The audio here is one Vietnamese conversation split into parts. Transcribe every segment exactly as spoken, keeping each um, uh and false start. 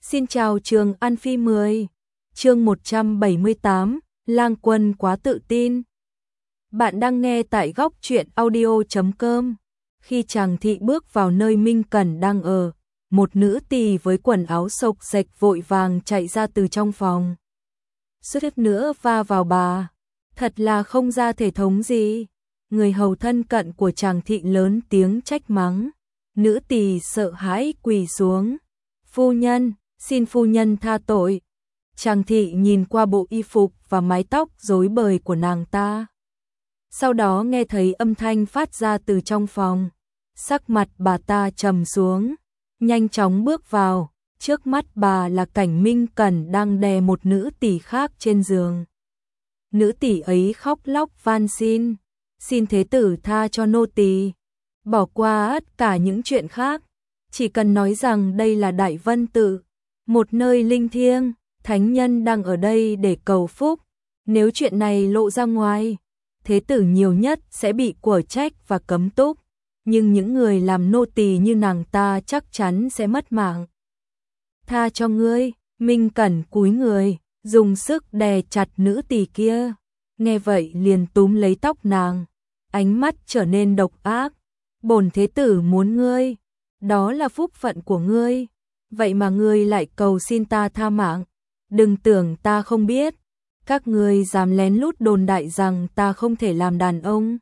Xin chào Trường An Phi mười. Chương một trăm bảy mươi tám, Lang Quân quá tự tin. Bạn đang nghe tại góc truyện audio chấm com. Khi Tràng Thị bước vào nơi Minh Cẩn đang ở, một nữ tỳ với quần áo xộc xệch vội vàng chạy ra từ trong phòng. Suýt nữa va vào bà, thật là không ra thể thống gì. Người hầu thân cận của Tràng Thị lớn tiếng trách mắng. Nữ tỳ sợ hãi quỳ xuống. Phu nhân, xin phu nhân tha tội. Tràng Thị nhìn qua bộ y phục và mái tóc rối bời của nàng ta. Sau đó nghe thấy âm thanh phát ra từ trong phòng. Sắc mặt bà ta trầm xuống, nhanh chóng bước vào. Trước mắt bà là cảnh Minh Cẩn đang đè một nữ tỳ khác trên giường. Nữ tỳ ấy khóc lóc van xin, xin thế tử tha cho nô tỳ, bỏ qua tất cả những chuyện khác, chỉ cần nói rằng đây là Đại Vân Tự, một nơi linh thiêng, thánh nhân đang ở đây để cầu phúc. Nếu chuyện này lộ ra ngoài, thế tử nhiều nhất sẽ bị quở trách và cấm túc, nhưng những người làm nô tỳ như nàng ta chắc chắn sẽ mất mạng. Tha cho ngươi. Minh Cẩn cúi người, dùng sức đè chặt nữ tỳ kia. Nghe vậy liền túm lấy tóc nàng, ánh mắt trở nên độc ác. Bổn thế tử muốn ngươi, đó là phúc phận của ngươi, vậy mà ngươi lại cầu xin ta tha mạng. Đừng tưởng ta không biết, các ngươi dám lén lút đồn đại rằng ta không thể làm đàn ông.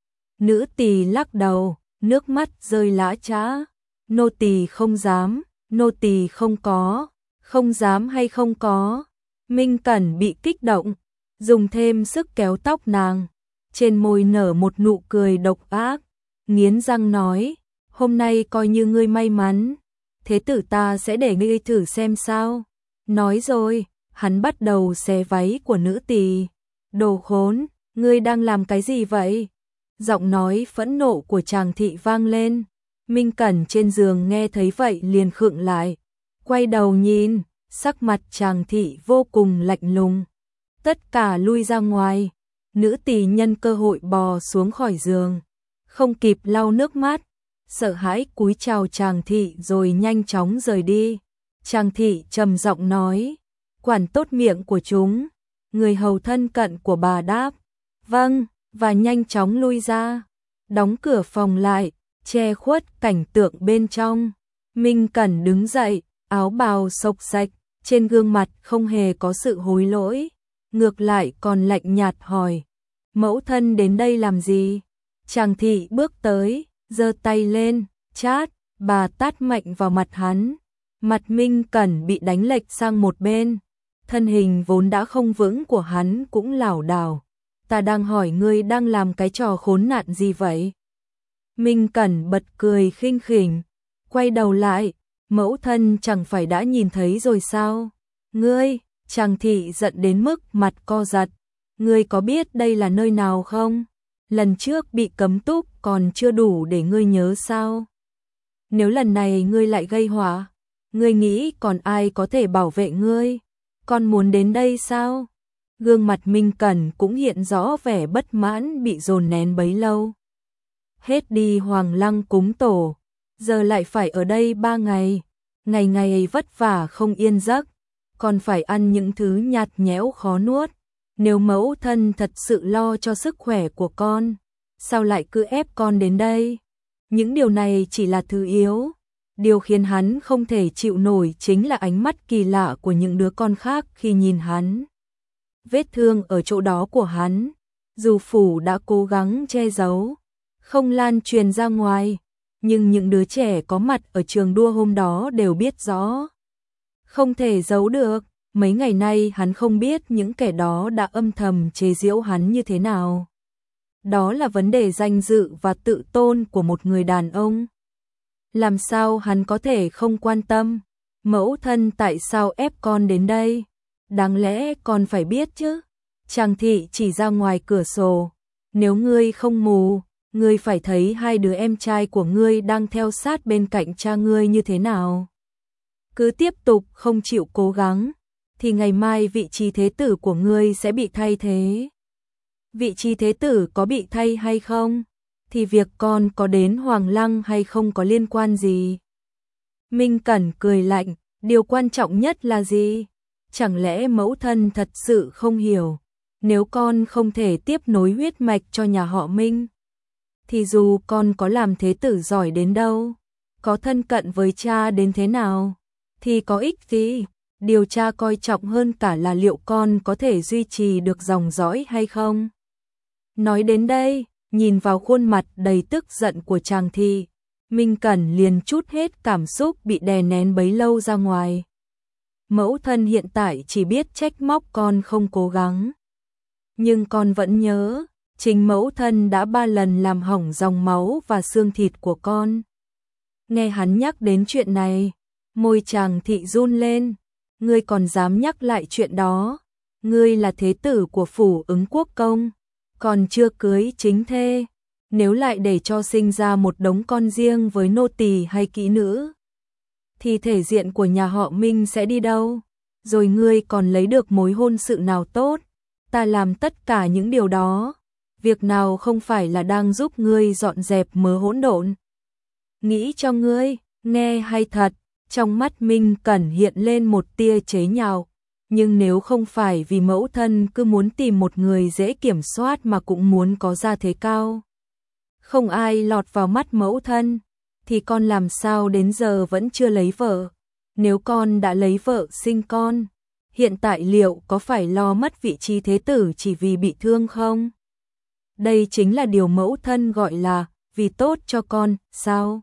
Nữ tỳ lắc đầu, nước mắt rơi lã chã. Nô tỳ không dám, nô tỳ không có, không dám hay không có. Minh Cẩn bị kích động, dùng thêm sức kéo tóc nàng, trên môi nở một nụ cười độc ác, nghiến răng nói, hôm nay coi như ngươi may mắn, thế tử ta sẽ để ngươi thử xem sao. Nói rồi, hắn bắt đầu xé váy của nữ tỳ. Đồ khốn, ngươi đang làm cái gì vậy? Giọng nói phẫn nộ của Tràng Thị vang lên. Minh Cẩn trên giường nghe thấy vậy liền khựng lại, quay đầu nhìn, sắc mặt Tràng Thị vô cùng lạnh lùng. Tất cả lui ra ngoài. Nữ tỳ nhân cơ hội bò xuống khỏi giường, không kịp lau nước mắt, sợ hãi cúi chào Tràng Thị rồi nhanh chóng rời đi. Tràng Thị trầm giọng nói, quản tốt miệng của chúng. Người hầu thân cận của bà đáp, vâng, và nhanh chóng lui ra, đóng cửa phòng lại, che khuất cảnh tượng bên trong. Minh Cẩn đứng dậy, áo bào xộc xệch, trên gương mặt không hề có sự hối lỗi, ngược lại còn lạnh nhạt hỏi, mẫu thân đến đây làm gì? Tràng Thị bước tới, giơ tay lên, chát, bà tát mạnh vào mặt hắn. Mặt Minh Cẩn bị đánh lệch sang một bên, thân hình vốn đã không vững của hắn cũng lảo đảo. Ta đang hỏi ngươi đang làm cái trò khốn nạn gì vậy? Minh Cẩn bật cười khinh khỉnh, quay đầu lại, mẫu thân chẳng phải đã nhìn thấy rồi sao? Ngươi, Tràng Thị giận đến mức mặt co giật, ngươi có biết đây là nơi nào không? Lần trước bị cấm túc còn chưa đủ để ngươi nhớ sao? Nếu lần này ngươi lại gây họa, ngươi nghĩ còn ai có thể bảo vệ ngươi? Con muốn đến đây sao? Gương mặt Minh Cẩn cũng hiện rõ vẻ bất mãn bị dồn nén bấy lâu. Hết đi Hoàng Lăng cúng tổ, giờ lại phải ở đây ba ngày, ngày ngày vất vả không yên giấc, còn phải ăn những thứ nhạt nhẽo khó nuốt. Nếu mẫu thân thật sự lo cho sức khỏe của con, sao lại cứ ép con đến đây? Những điều này chỉ là thứ yếu. Điều khiến hắn không thể chịu nổi chính là ánh mắt kỳ lạ của những đứa con khác khi nhìn hắn. Vết thương ở chỗ đó của hắn, dù phủ đã cố gắng che giấu, không lan truyền ra ngoài, nhưng những đứa trẻ có mặt ở trường đua hôm đó đều biết rõ. Không thể giấu được, mấy ngày nay hắn không biết những kẻ đó đã âm thầm chế giễu hắn như thế nào. Đó là vấn đề danh dự và tự tôn của một người đàn ông. Làm sao hắn có thể không quan tâm? Mẫu thân tại sao ép con đến đây? Đáng lẽ con phải biết chứ. Tràng Thị chỉ ra ngoài cửa sổ. Nếu ngươi không mù, ngươi phải thấy hai đứa em trai của ngươi đang theo sát bên cạnh cha ngươi như thế nào. Cứ tiếp tục không chịu cố gắng, thì ngày mai vị trí thế tử của ngươi sẽ bị thay thế. Vị trí thế tử có bị thay hay không, thì việc con có đến Hoàng Lăng hay không có liên quan gì. Minh Cẩn cười lạnh, Điều quan trọng nhất là gì? Chẳng lẽ mẫu thân thật sự không hiểu, nếu con không thể tiếp nối huyết mạch cho nhà họ Minh, thì dù con có làm thế tử giỏi đến đâu, có thân cận với cha đến thế nào, thì có ích gì? Điều cha coi trọng hơn cả là liệu con có thể duy trì được dòng dõi hay không. Nói đến đây, nhìn vào khuôn mặt đầy tức giận của Tràng Thị, Minh Cẩn liền trút hết cảm xúc bị đè nén bấy lâu ra ngoài. Mẫu thân hiện tại chỉ biết trách móc con không cố gắng. Nhưng con vẫn nhớ, chính mẫu thân đã ba lần làm hỏng dòng máu và xương thịt của con. Nghe hắn nhắc đến chuyện này, môi Tràng Thị run lên. Ngươi còn dám nhắc lại chuyện đó? Ngươi là thế tử của phủ Ứng Quốc công, còn chưa cưới chính thê. Nếu lại để cho sinh ra một đống con riêng với nô tỳ hay kỹ nữ, thì thể diện của nhà họ Minh sẽ đi đâu? Rồi ngươi còn lấy được mối hôn sự nào tốt? Ta làm tất cả những điều đó, việc nào không phải là đang giúp ngươi dọn dẹp mớ hỗn độn? Nghĩ cho ngươi, nghe hay thật. Trong mắt Minh Cẩn hiện lên một tia chế nhạo, nhưng nếu không phải vì mẫu thân cứ muốn tìm một người dễ kiểm soát mà cũng muốn có gia thế cao, không ai lọt vào mắt mẫu thân, thì con làm sao đến giờ vẫn chưa lấy vợ? Nếu con đã lấy vợ sinh con, hiện tại liệu có phải lo mất vị trí thế tử chỉ vì bị thương không? Đây chính là điều mẫu thân gọi là vì tốt cho con, sao?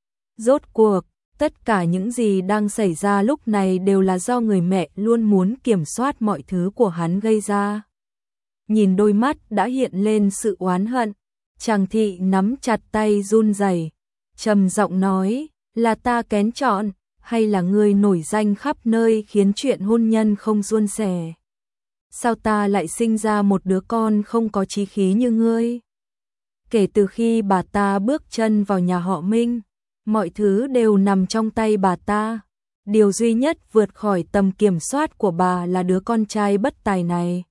Rốt cuộc, tất cả những gì đang xảy ra lúc này đều là do người mẹ luôn muốn kiểm soát mọi thứ của hắn gây ra. Nhìn đôi mắt đã hiện lên sự oán hận, Tràng Thị nắm chặt tay run rẩy, trầm giọng nói, là ta kén chọn, hay là ngươi nổi danh khắp nơi khiến chuyện hôn nhân không suôn sẻ? Sao ta lại sinh ra một đứa con không có chí khí như ngươi? Kể từ khi bà ta bước chân vào nhà họ Minh, mọi thứ đều nằm trong tay bà ta. Điều duy nhất vượt khỏi tầm kiểm soát của bà là đứa con trai bất tài này.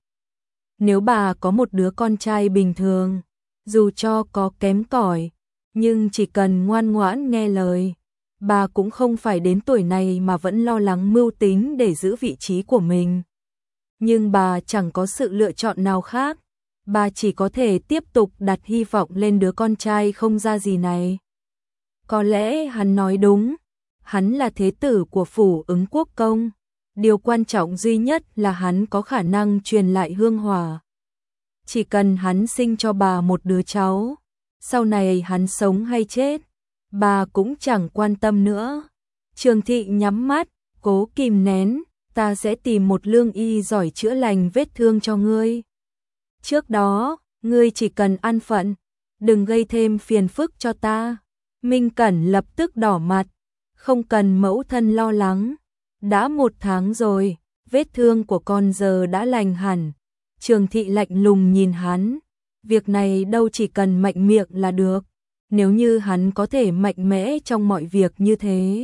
Nếu bà có một đứa con trai bình thường, dù cho có kém cỏi, nhưng chỉ cần ngoan ngoãn nghe lời, bà cũng không phải đến tuổi này mà vẫn lo lắng mưu tính để giữ vị trí của mình. Nhưng bà chẳng có sự lựa chọn nào khác, bà chỉ có thể tiếp tục đặt hy vọng lên đứa con trai không ra gì này. Có lẽ hắn nói đúng, hắn là thế tử của phủ Ứng Quốc công, điều quan trọng duy nhất là hắn có khả năng truyền lại hương hỏa. Chỉ cần hắn sinh cho bà một đứa cháu, sau này hắn sống hay chết, bà cũng chẳng quan tâm nữa. Trường Thị nhắm mắt, cố kìm nén, ta sẽ tìm một lương y giỏi chữa lành vết thương cho ngươi. Trước đó, ngươi chỉ cần an phận, đừng gây thêm phiền phức cho ta. Minh Cẩn lập tức đỏ mặt, không cần mẫu thân lo lắng, đã một tháng rồi, vết thương của con giờ đã lành hẳn. Trường Thị lạnh lùng nhìn hắn, việc này đâu chỉ cần mạnh miệng là được, nếu như hắn có thể mạnh mẽ trong mọi việc như thế,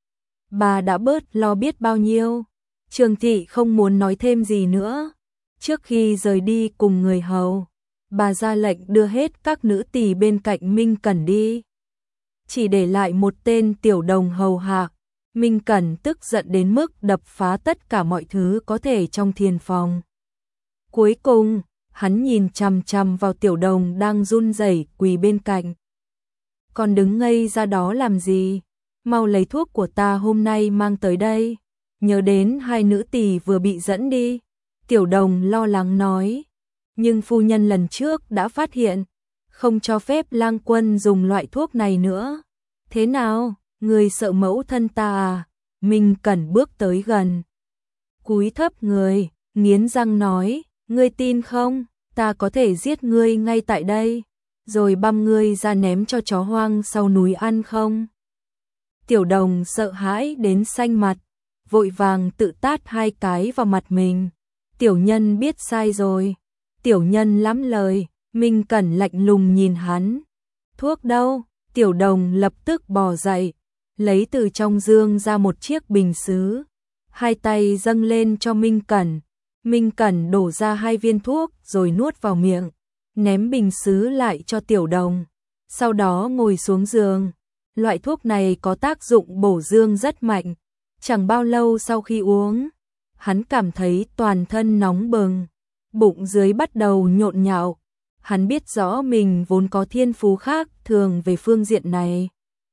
bà đã bớt lo biết bao nhiêu. Trường Thị không muốn nói thêm gì nữa, trước khi rời đi cùng người hầu, bà ra lệnh đưa hết các nữ tỳ bên cạnh Minh Cẩn đi, chỉ để lại một tên tiểu đồng hầu hạ. Minh Cẩn tức giận đến mức đập phá tất cả mọi thứ có thể trong thiền phòng. Cuối cùng, hắn nhìn chằm chằm vào tiểu đồng đang run rẩy quỳ bên cạnh. Còn đứng ngây ra đó làm gì? Mau lấy thuốc của ta hôm nay mang tới đây. Nhớ đến hai nữ tỳ vừa bị dẫn đi. Tiểu đồng lo lắng nói. Nhưng phu nhân lần trước đã phát hiện, không cho phép Lang Quân dùng loại thuốc này nữa. Thế nào, người sợ mẫu thân ta à? Minh Cẩn bước tới gần, cúi thấp người, nghiến răng nói, ngươi tin không, ta có thể giết ngươi ngay tại đây, rồi băm ngươi ra ném cho chó hoang sau núi ăn không? Tiểu đồng sợ hãi đến xanh mặt, vội vàng tự tát hai cái vào mặt mình. Tiểu nhân biết sai rồi. Tiểu nhân lắm lời. Minh Cẩn lạnh lùng nhìn hắn. Thuốc đâu? Tiểu đồng lập tức bò dậy, lấy từ trong dương ra một chiếc bình sứ, hai tay dâng lên cho Minh Cẩn. Minh Cẩn đổ ra hai viên thuốc rồi nuốt vào miệng, ném bình sứ lại cho tiểu đồng, sau đó ngồi xuống giường. Loại thuốc này có tác dụng bổ dương rất mạnh, Chẳng bao lâu sau khi uống, hắn cảm thấy toàn thân nóng bừng, bụng dưới bắt đầu nhộn nhạo. Hắn biết rõ mình vốn có thiên phú khác thường về phương diện này.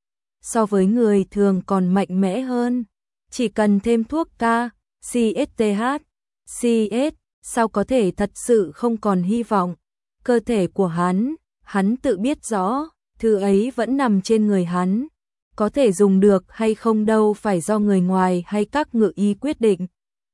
So với người thường còn mạnh mẽ hơn, chỉ cần thêm thuốc K, C S T H, C S, sao có thể thật sự không còn hy vọng. Cơ thể của hắn, hắn tự biết rõ, thứ ấy vẫn nằm trên người hắn. Có thể dùng được hay không đâu phải do người ngoài hay các ngự y quyết định.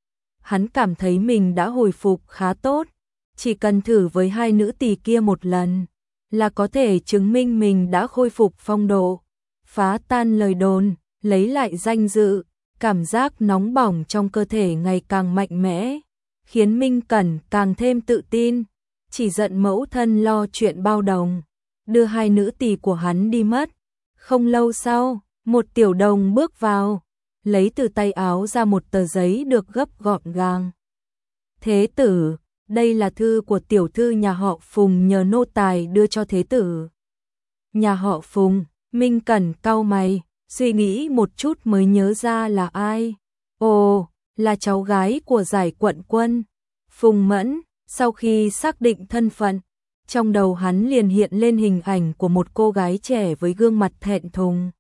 Hắn cảm thấy mình đã hồi phục khá tốt, chỉ cần thử với hai nữ tỳ kia một lần, là có thể chứng minh mình đã khôi phục phong độ, phá tan lời đồn, lấy lại danh dự. Cảm giác nóng bỏng trong cơ thể ngày càng mạnh mẽ, khiến Minh Cẩn càng thêm tự tin, chỉ giận mẫu thân lo chuyện bao đồng, đưa hai nữ tỳ của hắn đi mất. Không lâu sau, một tiểu đồng bước vào, lấy từ tay áo ra một tờ giấy được gấp gọn gàng. Thế tử, đây là thư của tiểu thư nhà họ Phùng nhờ nô tài đưa cho thế tử. Nhà họ Phùng, Minh Cẩn cau mày, suy nghĩ một chút mới nhớ ra là ai. Ồ, là cháu gái của giải quận quân, Phùng Mẫn. Sau khi xác định thân phận, trong đầu hắn liền hiện lên hình ảnh của một cô gái trẻ với gương mặt thẹn thùng.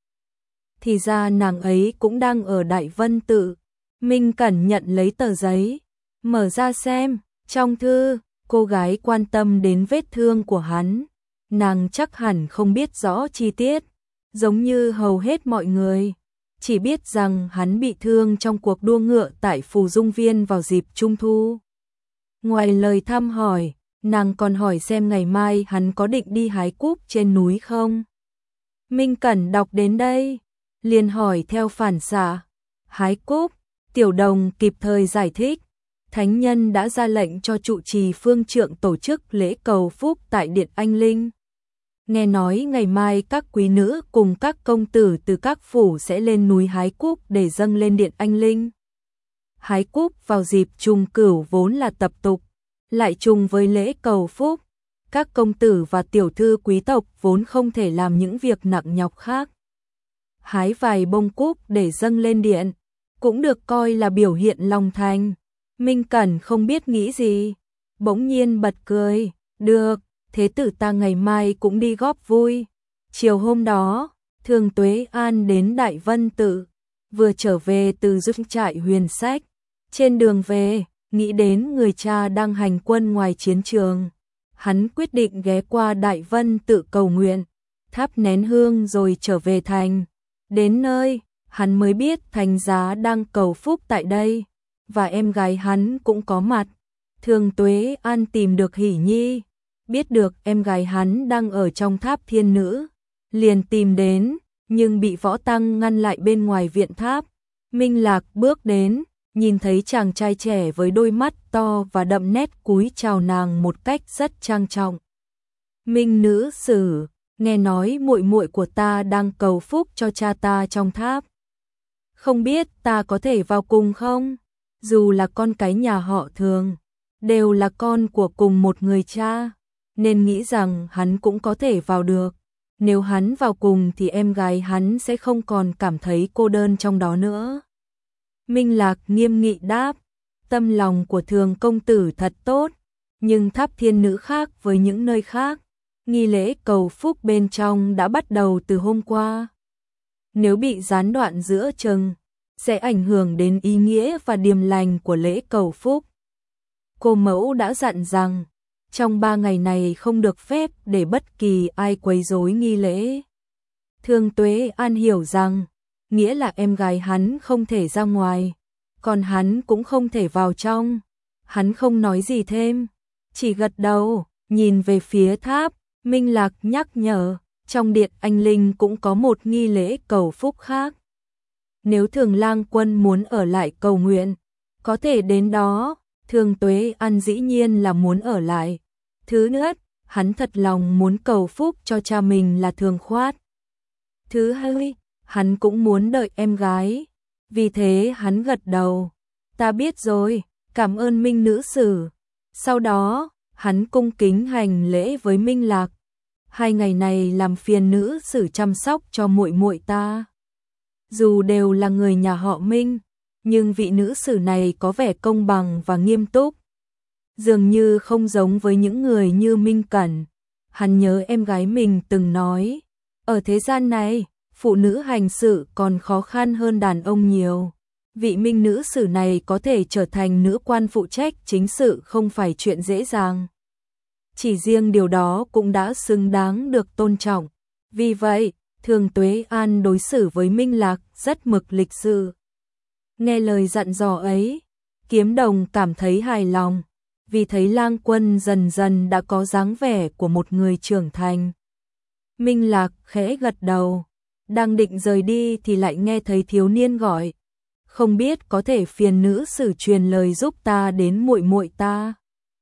Thì ra nàng ấy cũng đang ở Đại Vân Tự. Minh Cẩn nhận lấy tờ giấy, mở ra xem, trong thư, cô gái quan tâm đến vết thương của hắn. Nàng chắc hẳn không biết rõ chi tiết, giống như hầu hết mọi người, chỉ biết rằng hắn bị thương trong cuộc đua ngựa tại Phù Dung Viên vào dịp Trung Thu. Ngoài lời thăm hỏi, nàng còn hỏi xem ngày mai hắn có định đi hái cúp trên núi không. Minh Cẩn đọc đến đây, liền hỏi theo phản xạ, hái cúp. Tiểu đồng kịp thời giải thích, thánh nhân đã ra lệnh cho trụ trì phương trượng tổ chức lễ cầu phúc tại Điện Anh Linh. Nghe nói ngày mai các quý nữ cùng các công tử từ các phủ sẽ lên núi hái cúp để dâng lên Điện Anh Linh. Hái cúp vào dịp trùng cửu vốn là tập tục, lại trùng với lễ cầu phúc. Các công tử và tiểu thư quý tộc vốn không thể làm những việc nặng nhọc khác. Hái vài bông cúp để dâng lên điện, cũng được coi là biểu hiện lòng thành. Minh Cẩn không biết nghĩ gì, bỗng nhiên bật cười, được, thế tử ta ngày mai cũng đi góp vui. Chiều hôm đó, Thường Tuế An đến Đại Vân Tự, vừa trở về từ doanh trại Huyền Sách. Trên đường về, nghĩ đến người cha đang hành quân ngoài chiến trường, hắn quyết định ghé qua Đại Vân Tự cầu nguyện, thắp nén hương rồi trở về thành. Đến nơi, hắn mới biết Thánh giá đang cầu phúc tại đây, và em gái hắn cũng có mặt. Thường Tuế An tìm được Hỷ Nhi, biết được em gái hắn đang ở trong tháp thiên nữ, liền tìm đến, nhưng bị võ tăng ngăn lại bên ngoài viện tháp. Minh Lạc bước đến, nhìn thấy chàng trai trẻ với đôi mắt to và đậm nét cúi chào nàng một cách rất trang trọng. Minh nữ sử, nghe nói muội muội của ta đang cầu phúc cho cha ta trong tháp. Không biết ta có thể vào cùng không? Dù là con cái nhà họ Thường, đều là con của cùng một người cha, nên nghĩ rằng hắn cũng có thể vào được. Nếu hắn vào cùng thì em gái hắn sẽ không còn cảm thấy cô đơn trong đó nữa. Minh Lạc nghiêm nghị đáp, tâm lòng của Thường công tử thật tốt, nhưng tháp thiên nữ khác với những nơi khác, nghi lễ cầu phúc bên trong đã bắt đầu từ hôm qua. Nếu bị gián đoạn giữa chừng, sẽ ảnh hưởng đến ý nghĩa và điềm lành của lễ cầu phúc. Cô mẫu đã dặn rằng, trong ba ngày này không được phép để bất kỳ ai quấy rối nghi lễ. Thường Tuế An hiểu rằng, nghĩa là em gái hắn không thể ra ngoài, còn hắn cũng không thể vào trong. Hắn không nói gì thêm, chỉ gật đầu, nhìn về phía tháp. Minh Lạc nhắc nhở, trong Điện Anh Linh cũng có một nghi lễ cầu phúc khác. Nếu Thường Lang Quân muốn ở lại cầu nguyện, có thể đến đó. Thường Tuế An dĩ nhiên là muốn ở lại. Thứ nhất, hắn thật lòng muốn cầu phúc cho cha mình là Thường Khoát. Thứ hai, hắn cũng muốn đợi em gái. Vì thế hắn gật đầu. Ta biết rồi, cảm ơn Minh nữ sử. Sau đó, hắn cung kính hành lễ với Minh Lạc. Hai ngày này làm phiền nữ sử chăm sóc cho muội muội ta. Dù đều là người nhà họ Minh, nhưng vị nữ sử này có vẻ công bằng và nghiêm túc. Dường như không giống với những người như Minh Cẩn. Hắn nhớ em gái mình từng nói, ở thế gian này, phụ nữ hành sự còn khó khăn hơn đàn ông nhiều. Vị Minh nữ sử này có thể trở thành nữ quan phụ trách chính sự không phải chuyện dễ dàng. Chỉ riêng điều đó cũng đã xứng đáng được tôn trọng. Vì vậy, Thường Tuế An đối xử với Minh Lạc rất mực lịch sự. Nghe lời dặn dò ấy, Kiếm Đồng cảm thấy hài lòng, vì thấy Lang Quân dần dần đã có dáng vẻ của một người trưởng thành. Minh Lạc khẽ gật đầu, đang định rời đi thì lại nghe thấy thiếu niên gọi, không biết có thể phiền nữ sử truyền lời giúp ta đến muội muội ta.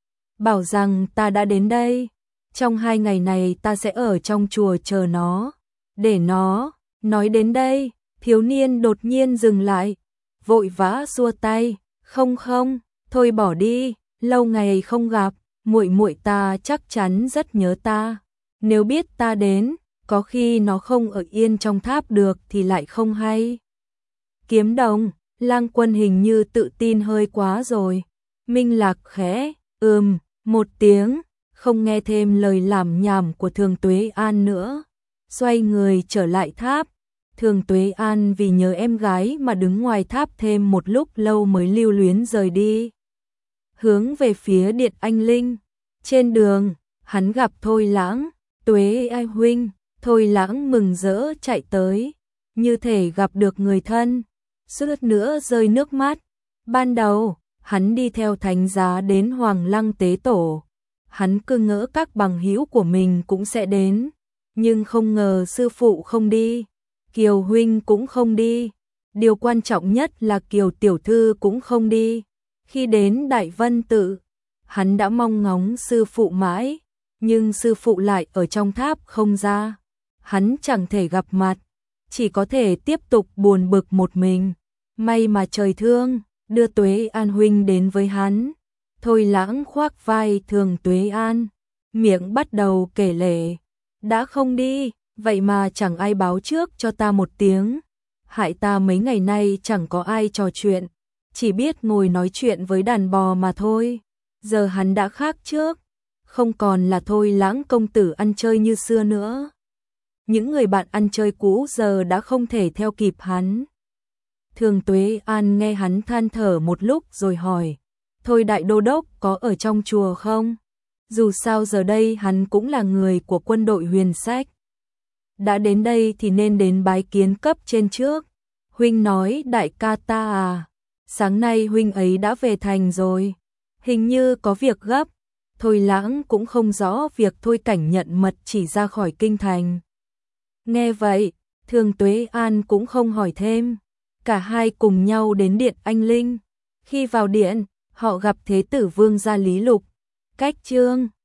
Bảo rằng ta đã đến đây, trong hai ngày này ta sẽ ở trong chùa chờ nó, để nó. Nói đến đây, thiếu niên đột nhiên dừng lại, vội vã xua tay, không không, thôi bỏ đi, lâu ngày không gặp, muội muội ta chắc chắn rất nhớ ta, nếu biết ta đến, có khi nó không ở yên trong tháp được thì lại không hay. Kiếm Đồng, Lang Quân hình như tự tin hơi quá rồi. Minh Lạc khẽ, ừm, một tiếng, không nghe thêm lời lảm nhảm của Thường Tuế An nữa. Xoay người trở lại tháp. Thường Tuế An vì nhớ em gái mà đứng ngoài tháp thêm một lúc lâu mới lưu luyến rời đi. Hướng về phía Điện Anh Linh. Trên đường, hắn gặp Thôi Lãng, Tuế Ai huynh. Thôi Lãng mừng rỡ chạy tới, như thể gặp được người thân, suýt nữa rơi nước mắt. Ban đầu, hắn đi theo thánh giá đến Hoàng Lăng tế tổ. Hắn cứ ngỡ các bằng hữu của mình cũng sẽ đến, nhưng không ngờ sư phụ không đi, Kiều huynh cũng không đi, điều quan trọng nhất là Kiều tiểu thư cũng không đi. Khi đến Đại Vân Tự, hắn đã mong ngóng sư phụ mãi, nhưng sư phụ lại ở trong tháp không ra. Hắn chẳng thể gặp mặt, chỉ có thể tiếp tục buồn bực một mình. May mà trời thương, đưa Tuế An huynh đến với hắn. Thôi Lãng khoác vai Thường Tuế An, miệng bắt đầu kể lể. Đã không đi, vậy mà chẳng ai báo trước cho ta một tiếng. Hại ta mấy ngày nay chẳng có ai trò chuyện, chỉ biết ngồi nói chuyện với đàn bò mà thôi. Giờ hắn đã khác trước, không còn là Thôi Lãng công tử ăn chơi như xưa nữa. Những người bạn ăn chơi cũ giờ đã không thể theo kịp hắn. Thường Tuế An nghe hắn than thở một lúc rồi hỏi, Thôi đại đô đốc có ở trong chùa không? Dù sao giờ đây hắn cũng là người của quân đội Huyền Sách. Đã đến đây thì nên đến bái kiến cấp trên trước. Huynh nói đại ca ta à, sáng nay huynh ấy đã về thành rồi, hình như có việc gấp. Thôi Lãng cũng không rõ việc Thôi Cảnh nhận mật chỉ ra khỏi kinh thành. Nghe vậy, Thường Tuế An cũng không hỏi thêm. Cả hai cùng nhau đến Điện Anh Linh. Khi vào điện, họ gặp Thế tử Vương gia Lý Lục. Cách Trương